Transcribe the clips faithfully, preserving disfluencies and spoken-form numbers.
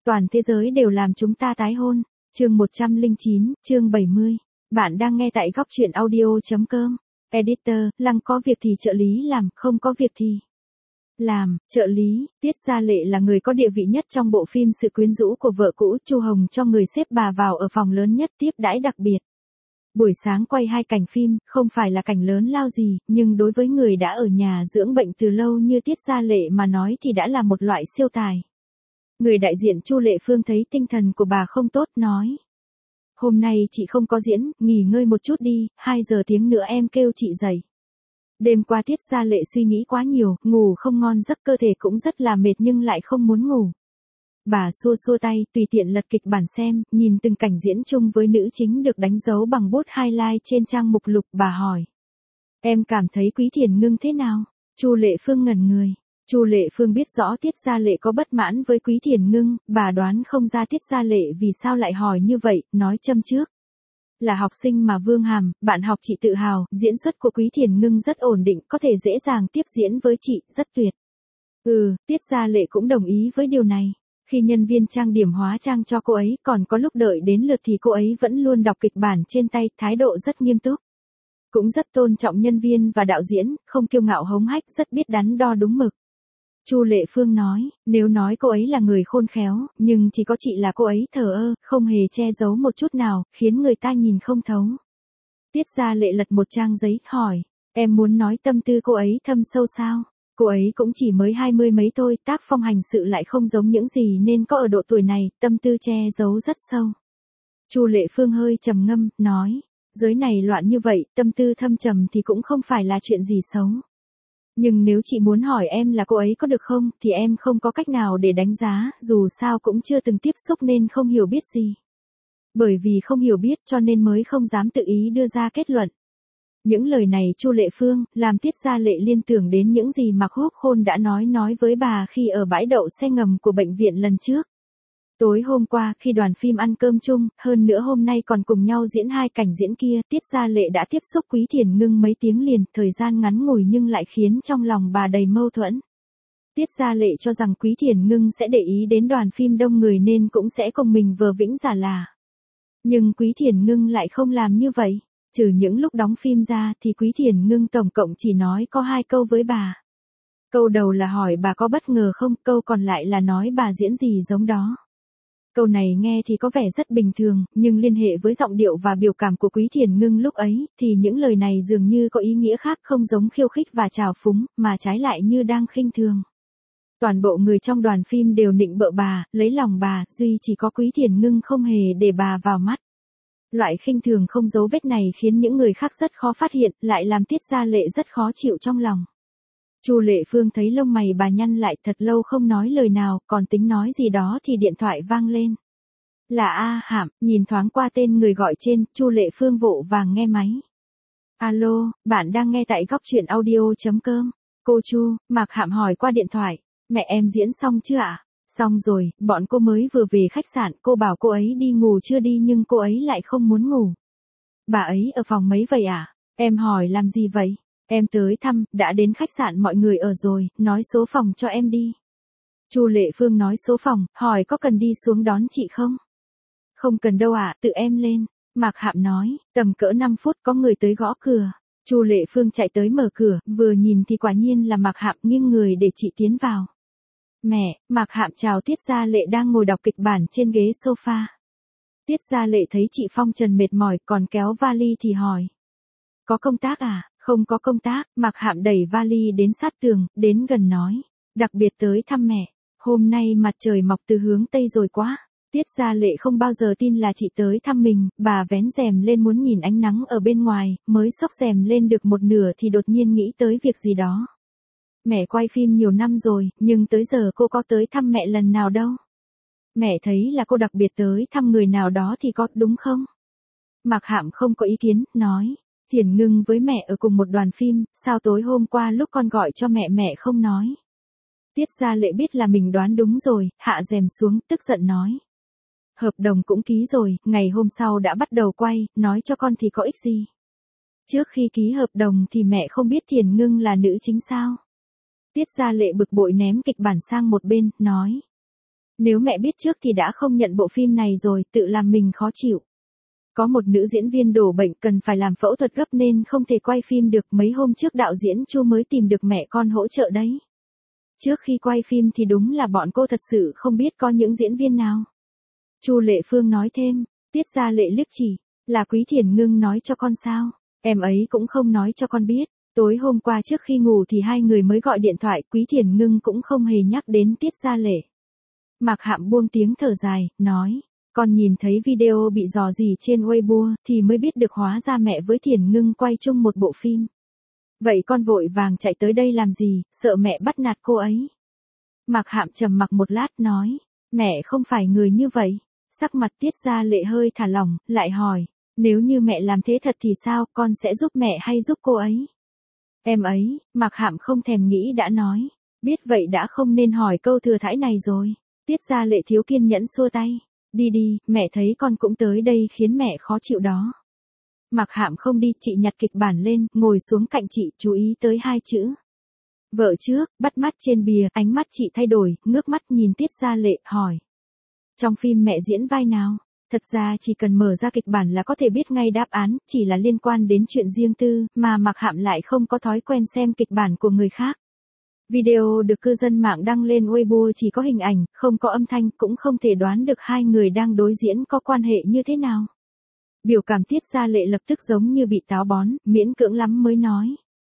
Toàn thế giới đều làm chúng ta tái hôn. Chương một trăm lẻ chín, chương bảy mươi. Bạn đang nghe tại góc truyện audio.com. Editor, Lăng có việc thì trợ lý làm, không có việc thì làm. Trợ lý, Tiết Gia Lệ là người có địa vị nhất trong bộ phim Sự quyến rũ của vợ cũ. Chu Hồng cho người xếp bà vào ở phòng lớn nhất tiếp đãi đặc biệt. Buổi sáng quay hai cảnh phim, không phải là cảnh lớn lao gì, nhưng đối với người đã ở nhà dưỡng bệnh từ lâu như Tiết Gia Lệ mà nói thì đã là một loại siêu tài. Người đại diện Chu Lệ Phương thấy tinh thần của bà không tốt, nói: Hôm nay chị không có diễn, nghỉ ngơi một chút đi, hai giờ tiếng nữa em kêu chị dậy. Đêm qua Tiết Gia Lệ suy nghĩ quá nhiều, ngủ không ngon giấc, cơ thể cũng rất là mệt nhưng lại không muốn ngủ. Bà xua xua tay, tùy tiện lật kịch bản xem, nhìn từng cảnh diễn chung với nữ chính được đánh dấu bằng bút highlight trên trang mục lục, bà hỏi: Em cảm thấy Quý Thiền Ngưng thế nào? Chu Lệ Phương ngẩn người. Chu Lệ Phương biết rõ Tiết Gia Lệ có bất mãn với Quý Thiền Ngưng, bà đoán không ra Tiết Gia Lệ vì sao lại hỏi như vậy, nói châm trước: Là học sinh mà Vương Hàm, bạn học chị tự hào, diễn xuất của Quý Thiền Ngưng rất ổn định, có thể dễ dàng tiếp diễn với chị, rất tuyệt. Ừ, Tiết Gia Lệ cũng đồng ý với điều này. Khi nhân viên trang điểm hóa trang cho cô ấy, còn có lúc đợi đến lượt thì cô ấy vẫn luôn đọc kịch bản trên tay, thái độ rất nghiêm túc. Cũng rất tôn trọng nhân viên và đạo diễn, không kiêu ngạo hống hách, rất biết đắn đo đúng mực. Chu Lệ Phương nói, nếu nói cô ấy là người khôn khéo, nhưng chỉ có chị là cô ấy thờ ơ, không hề che giấu một chút nào, khiến người ta nhìn không thấu. Tiết Gia Lệ lật một trang giấy, hỏi: Em muốn nói tâm tư cô ấy thâm sâu sao? Cô ấy cũng chỉ mới hai mươi mấy thôi, tác phong hành sự lại không giống những gì nên có ở độ tuổi này, tâm tư che giấu rất sâu. Chu Lệ Phương hơi trầm ngâm, nói: Giới này loạn như vậy, tâm tư thâm trầm thì cũng không phải là chuyện gì xấu. Nhưng nếu chị muốn hỏi em là cô ấy có được không, thì em không có cách nào để đánh giá, dù sao cũng chưa từng tiếp xúc nên không hiểu biết gì. Bởi vì không hiểu biết cho nên mới không dám tự ý đưa ra kết luận. Những lời này Chu Lệ Phương làm Tiết Gia Lệ liên tưởng đến những gì Mạc Húc Khôn đã nói nói với bà khi ở bãi đậu xe ngầm của bệnh viện lần trước. Tối hôm qua khi đoàn phim ăn cơm chung, hơn nữa hôm nay còn cùng nhau diễn hai cảnh diễn kia, Tiết Gia Lệ đã tiếp xúc Quý Thiền Ngưng mấy tiếng liền, thời gian ngắn ngủi nhưng lại khiến trong lòng bà đầy mâu thuẫn. Tiết Gia Lệ cho rằng Quý Thiền Ngưng sẽ để ý đến đoàn phim đông người nên cũng sẽ cùng mình vờ vĩnh giả là. Nhưng Quý Thiền Ngưng lại không làm như vậy. Trừ những lúc đóng phim ra thì Quý Thiền Ngưng tổng cộng chỉ nói có hai câu với bà. Câu đầu là hỏi bà có bất ngờ không, câu còn lại là nói bà diễn gì giống đó. Câu này nghe thì có vẻ rất bình thường, nhưng liên hệ với giọng điệu và biểu cảm của Quý Thiền Ngưng lúc ấy, thì những lời này dường như có ý nghĩa khác, không giống khiêu khích và trào phúng, mà trái lại như đang khinh thường. Toàn bộ người trong đoàn phim đều nịnh bợ bà, lấy lòng bà, duy chỉ có Quý Thiền Ngưng không hề để bà vào mắt. Loại khinh thường không dấu vết này khiến những người khác rất khó phát hiện, lại làm Tiết Gia Lệ rất khó chịu trong lòng. Chu Lệ Phương thấy lông mày bà nhăn lại, thật lâu không nói lời nào, còn tính nói gì đó thì điện thoại vang lên. Là A Hạm, nhìn thoáng qua tên người gọi trên, Chu Lệ Phương vội vàng nghe máy. Alo, bạn đang nghe tại góc truyện audio.com. Cô Chu, Mạc Hạm hỏi qua điện thoại. Mẹ em diễn xong chưa ạ? Xong rồi, bọn cô mới vừa về khách sạn, cô bảo cô ấy đi ngủ chưa đi nhưng cô ấy lại không muốn ngủ. Bà ấy ở phòng mấy vậy à? Em hỏi làm gì vậy? Em tới thăm, đã đến khách sạn mọi người ở rồi, nói số phòng cho em đi. Chu Lệ Phương nói số phòng, hỏi có cần đi xuống đón chị không? Không cần đâu ạ, tự em lên. Mạc Hạm nói, tầm cỡ năm phút có người tới gõ cửa. Chu Lệ Phương chạy tới mở cửa, vừa nhìn thì quả nhiên là Mạc Hạm, nghiêng người để chị tiến vào. Mẹ, Mạc Hạm chào Tiết Gia Lệ đang ngồi đọc kịch bản trên ghế sofa. Tiết Gia Lệ thấy chị phong trần mệt mỏi còn kéo vali thì hỏi. Có công tác à? Không có công tác, Mạc Hạm đẩy vali đến sát tường, đến gần nói. Đặc biệt tới thăm mẹ, hôm nay mặt trời mọc từ hướng Tây rồi quá. Tiết Gia Lệ không bao giờ tin là chị tới thăm mình, bà vén rèm lên muốn nhìn ánh nắng ở bên ngoài, mới xốc rèm lên được một nửa thì đột nhiên nghĩ tới việc gì đó. Mẹ quay phim nhiều năm rồi, nhưng tới giờ cô có tới thăm mẹ lần nào đâu. Mẹ thấy là cô đặc biệt tới thăm người nào đó thì có, đúng không? Mạc Hạm không có ý kiến, nói. Thiền Ngưng với mẹ ở cùng một đoàn phim, sao tối hôm qua lúc con gọi cho mẹ mẹ không nói? Tiết Gia Lệ biết là mình đoán đúng rồi, hạ rèm xuống, tức giận nói. Hợp đồng cũng ký rồi, ngày hôm sau đã bắt đầu quay, nói cho con thì có ích gì? Trước khi ký hợp đồng thì mẹ không biết Thiền Ngưng là nữ chính sao? Tiết Gia Lệ bực bội ném kịch bản sang một bên, nói. Nếu mẹ biết trước thì đã không nhận bộ phim này rồi, tự làm mình khó chịu. Có một nữ diễn viên đổ bệnh cần phải làm phẫu thuật gấp nên không thể quay phim được, mấy hôm trước đạo diễn Chu mới tìm được mẹ con hỗ trợ đấy. Trước khi quay phim thì đúng là bọn cô thật sự không biết có những diễn viên nào. Chu Lệ Phương nói thêm, Tiết Gia Lệ liếc chỉ, là Quý Thiền Ngưng nói cho con sao? Em ấy cũng không nói cho con biết. Tối hôm qua trước khi ngủ thì hai người mới gọi điện thoại, Quý Thiền Ngưng cũng không hề nhắc đến Tiết Gia Lệ. Mạc Hạm buông tiếng thở dài, nói, con nhìn thấy video bị rò rỉ trên Weibo thì mới biết được hóa ra mẹ với Thiền Ngưng quay chung một bộ phim. Vậy con vội vàng chạy tới đây làm gì, sợ mẹ bắt nạt cô ấy. Mạc Hạm trầm mặc một lát nói, mẹ không phải người như vậy. Sắc mặt Tiết Gia Lệ hơi thả lỏng, lại hỏi, nếu như mẹ làm thế thật thì sao, con sẽ giúp mẹ hay giúp cô ấy? Em ấy, Mạc Hạm không thèm nghĩ đã nói, biết vậy đã không nên hỏi câu thừa thãi này rồi. Tiết Gia Lệ thiếu kiên nhẫn xua tay, đi đi, mẹ thấy con cũng tới đây khiến mẹ khó chịu đó. Mạc Hạm không đi, chị nhặt kịch bản lên, ngồi xuống cạnh chị, chú ý tới hai chữ. Vợ trước, bắt mắt trên bìa, ánh mắt chị thay đổi, ngước mắt nhìn Tiết Gia Lệ, hỏi. Trong phim mẹ diễn vai nào? Thật ra chỉ cần mở ra kịch bản là có thể biết ngay đáp án, chỉ là liên quan đến chuyện riêng tư, mà Mạc Hạm lại không có thói quen xem kịch bản của người khác. Video được cư dân mạng đăng lên Weibo chỉ có hình ảnh, không có âm thanh, cũng không thể đoán được hai người đang đối diễn có quan hệ như thế nào. Biểu cảm Tiết Gia Lệ lập tức giống như bị táo bón, miễn cưỡng lắm mới nói.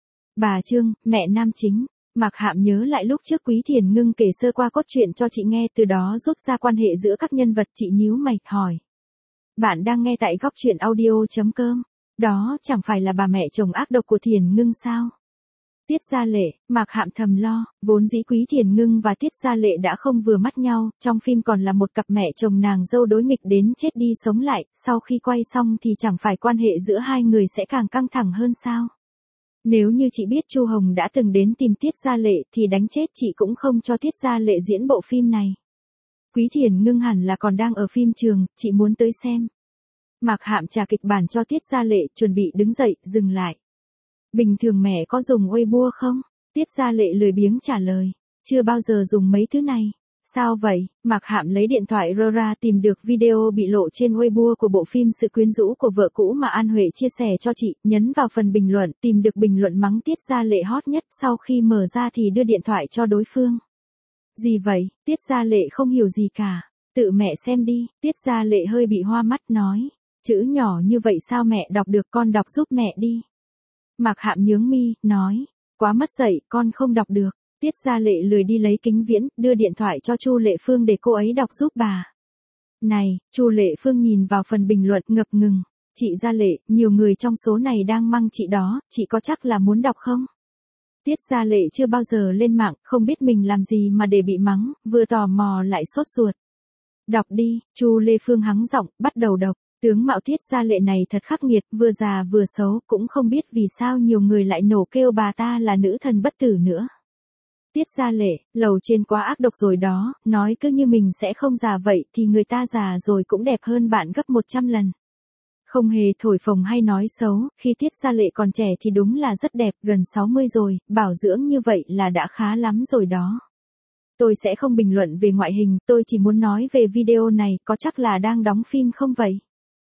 Bà Trương, mẹ nam chính. Mạc Hạm nhớ lại lúc trước Quý Thiền Ngưng kể sơ qua cốt truyện cho chị nghe, từ đó rút ra quan hệ giữa các nhân vật. Chị nhíu mày, hỏi. Bạn đang nghe tại góc truyện audio chấm com. Đó chẳng phải là bà mẹ chồng ác độc của Thiền Ngưng sao? Tiết Gia Lệ, Mạc Hạm thầm lo, vốn dĩ Quý Thiền Ngưng và Tiết Gia Lệ đã không vừa mắt nhau, trong phim còn là một cặp mẹ chồng nàng dâu đối nghịch đến chết đi sống lại, sau khi quay xong thì chẳng phải quan hệ giữa hai người sẽ càng căng thẳng hơn sao? Nếu như chị biết Chu Hồng đã từng đến tìm Tiết Gia Lệ thì đánh chết chị cũng không cho Tiết Gia Lệ diễn bộ phim này. Quý Thiền Ngưng hẳn là còn đang ở phim trường, chị muốn tới xem. Mạc Hạm trả kịch bản cho Tiết Gia Lệ, chuẩn bị đứng dậy, dừng lại. Bình thường mẹ có dùng Weibo không? Tiết Gia Lệ lười biếng trả lời. Chưa bao giờ dùng mấy thứ này. Sao vậy? Mạc Hạm lấy điện thoại ra tìm được video bị lộ trên Weibo của bộ phim Sự quyến rũ của vợ cũ mà An Huệ chia sẻ cho chị, nhấn vào phần bình luận, tìm được bình luận mắng Tiết Gia Lệ hot nhất, sau khi mở ra thì đưa điện thoại cho đối phương. Gì vậy? Tiết Gia Lệ không hiểu gì cả. Tự mẹ xem đi. Tiết Gia Lệ hơi bị hoa mắt nói. Chữ nhỏ như vậy sao mẹ đọc được, con đọc giúp mẹ đi. Mạc Hạm nhướng mi, nói. Quá mất dạy, con không đọc được. Tiết Gia Lệ lười đi lấy kính viễn, đưa điện thoại cho Chu Lệ Phương để cô ấy đọc giúp bà. Này, Chu Lệ Phương nhìn vào phần bình luận ngập ngừng. Chị Gia Lệ, nhiều người trong số này đang mắng chị đó, chị có chắc là muốn đọc không? Tiết Gia Lệ chưa bao giờ lên mạng, không biết mình làm gì mà để bị mắng, vừa tò mò lại sốt ruột. Đọc đi, Chu Lệ Phương hắng giọng, bắt đầu đọc. Tướng mạo Tiết Gia Lệ này thật khắc nghiệt, vừa già vừa xấu, cũng không biết vì sao nhiều người lại nổ kêu bà ta là nữ thần bất tử nữa. Tiết Gia Lệ, lầu trên quá ác độc rồi đó, nói cứ như mình sẽ không già vậy thì người ta già rồi cũng đẹp hơn bạn gấp một trăm lần. Không hề thổi phồng hay nói xấu, khi Tiết Gia Lệ còn trẻ thì đúng là rất đẹp, gần sáu mươi rồi, bảo dưỡng như vậy là đã khá lắm rồi đó. Tôi sẽ không bình luận về ngoại hình, tôi chỉ muốn nói về video này, có chắc là đang đóng phim không vậy?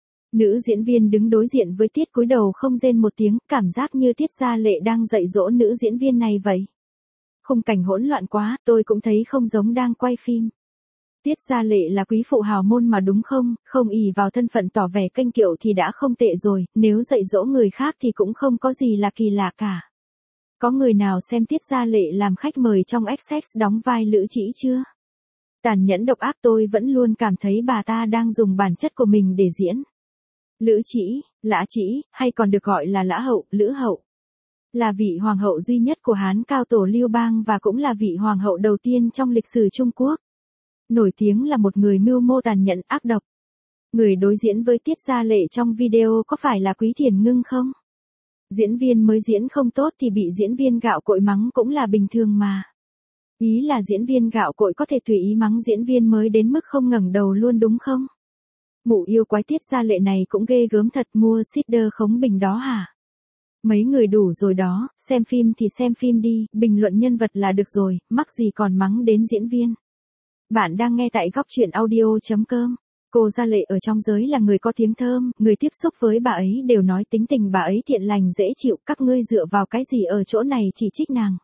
Nữ diễn viên đứng đối diện với Tiết cúi đầu không rên một tiếng, cảm giác như Tiết Gia Lệ đang dạy dỗ nữ diễn viên này vậy. Khung cảnh hỗn loạn quá, tôi cũng thấy không giống đang quay phim. Tiết Gia Lệ là quý phụ hào môn mà đúng không, không ỷ vào thân phận tỏ vẻ kênh kiệu thì đã không tệ rồi, nếu dạy dỗ người khác thì cũng không có gì là kỳ lạ cả. Có người nào xem Tiết Gia Lệ làm khách mời trong ích ét đóng vai Lữ Trĩ chưa? Tàn nhẫn độc ác, tôi vẫn luôn cảm thấy bà ta đang dùng bản chất của mình để diễn. Lữ Trĩ, Lã Trĩ, hay còn được gọi là Lã Hậu, Lữ Hậu. Là vị hoàng hậu duy nhất của Hán Cao Tổ Lưu Bang và cũng là vị hoàng hậu đầu tiên trong lịch sử Trung Quốc. Nổi tiếng là một người mưu mô tàn nhẫn ác độc. Người đối diễn với Tiết Gia Lệ trong video có phải là Quý Thiền Ngưng không? Diễn viên mới diễn không tốt thì bị diễn viên gạo cội mắng cũng là bình thường mà. Ý là diễn viên gạo cội có thể tùy ý mắng diễn viên mới đến mức không ngẩng đầu luôn đúng không? Mụ yêu quái Tiết Gia Lệ này cũng ghê gớm thật, mua seeder khống bình đó hả? Mấy người đủ rồi đó, xem phim thì xem phim đi, bình luận nhân vật là được rồi, mắc gì còn mắng đến diễn viên. Bạn đang nghe tại góc chuyện audio chấm com. Cô Gia Lệ ở trong giới là người có tiếng thơm, người tiếp xúc với bà ấy đều nói tính tình bà ấy thiện lành dễ chịu, các ngươi dựa vào cái gì ở chỗ này chỉ trích nàng.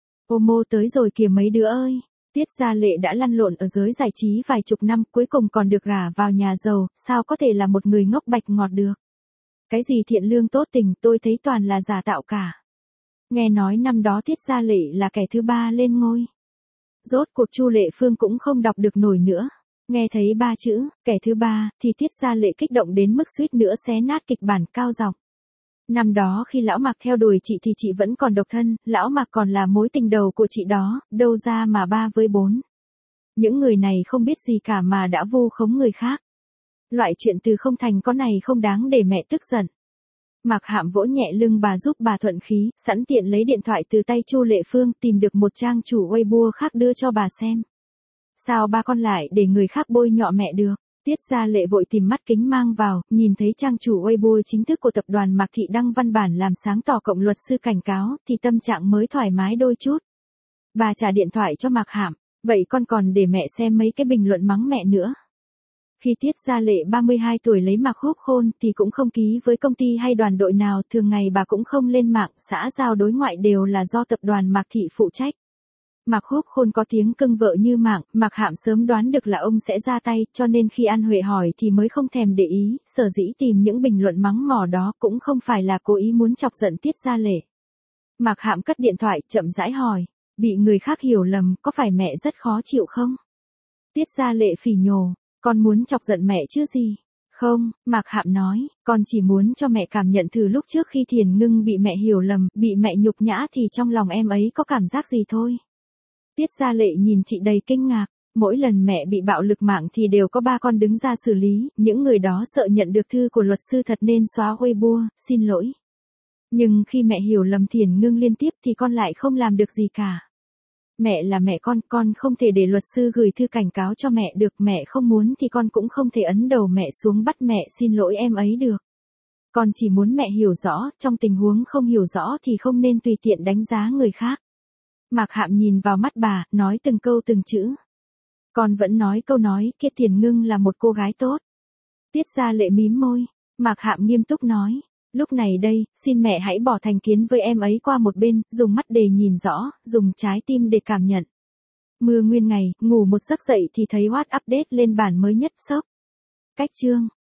Ô mô tới rồi kìa mấy đứa ơi. Tiết Gia Lệ đã lăn lộn ở giới giải trí vài chục năm, cuối cùng còn được gả vào nhà giàu, sao có thể là một người ngốc bạch ngọt được. Cái gì thiện lương tốt tình, tôi thấy toàn là giả tạo cả. Nghe nói năm đó Tiết Gia Lệ là kẻ thứ ba lên ngôi. Rốt cuộc Chu Lệ Phương cũng không đọc được nổi nữa. Nghe thấy ba chữ, kẻ thứ ba, thì Tiết Gia Lệ kích động đến mức suýt nữa xé nát kịch bản cao giọng. Năm đó khi lão Mạc theo đuổi chị thì chị vẫn còn độc thân, lão Mạc còn là mối tình đầu của chị đó, đâu ra mà ba với bốn. Những người này không biết gì cả mà đã vu khống người khác. Loại chuyện từ không thành có này không đáng để mẹ tức giận. Mạc Hạm vỗ nhẹ lưng bà giúp bà thuận khí, sẵn tiện lấy điện thoại từ tay Chu Lệ Phương tìm được một trang chủ Weibo khác đưa cho bà xem. Sao ba con lại để người khác bôi nhọ mẹ được? Tiết Gia Lệ vội tìm mắt kính mang vào, nhìn thấy trang chủ Weibo chính thức của tập đoàn Mạc Thị đăng văn bản làm sáng tỏ cộng luật sư cảnh cáo, thì tâm trạng mới thoải mái đôi chút. Bà trả điện thoại cho Mạc Hạm, vậy con còn để mẹ xem mấy cái bình luận mắng mẹ nữa. Khi Tiết Gia Lệ ba mươi hai tuổi lấy Mạc Húc hôn thì cũng không ký với công ty hay đoàn đội nào, thường ngày bà cũng không lên mạng, xã giao đối ngoại đều là do tập đoàn Mạc Thị phụ trách. Mạc Húc Khôn có tiếng cưng vợ như mạng, Mạc Hạm sớm đoán được là ông sẽ ra tay, cho nên khi An Huệ hỏi thì mới không thèm để ý, sở dĩ tìm những bình luận mắng mỏ đó cũng không phải là cố ý muốn chọc giận Tiết Gia Lệ. Mạc Hạm cất điện thoại, chậm rãi hỏi, bị người khác hiểu lầm, có phải mẹ rất khó chịu không? Tiết Gia Lệ phỉ nhổ, con muốn chọc giận mẹ chứ gì? Không, Mạc Hạm nói, con chỉ muốn cho mẹ cảm nhận thử lúc trước khi Thiền Ngưng bị mẹ hiểu lầm, bị mẹ nhục nhã thì trong lòng em ấy có cảm giác gì thôi. Tiết Gia Lệ nhìn chị đầy kinh ngạc, mỗi lần mẹ bị bạo lực mạng thì đều có ba con đứng ra xử lý, những người đó sợ nhận được thư của luật sư thật nên xóa Weibo, xin lỗi. Nhưng khi mẹ hiểu lầm Thiền Ngưng liên tiếp thì con lại không làm được gì cả. Mẹ là mẹ con, con không thể để luật sư gửi thư cảnh cáo cho mẹ được, mẹ không muốn thì con cũng không thể ấn đầu mẹ xuống bắt mẹ xin lỗi em ấy được. Con chỉ muốn mẹ hiểu rõ, trong tình huống không hiểu rõ thì không nên tùy tiện đánh giá người khác. Mạc Hạm nhìn vào mắt bà, nói từng câu từng chữ. Con vẫn nói câu nói, kia Thiền Ngưng là một cô gái tốt. Tiết Gia Lệ mím môi, Mạc Hạm nghiêm túc nói, lúc này đây, xin mẹ hãy bỏ thành kiến với em ấy qua một bên, dùng mắt để nhìn rõ, dùng trái tim để cảm nhận. Mưa nguyên ngày, ngủ một giấc dậy thì thấy What update lên bản mới nhất, sốc. Cách chương.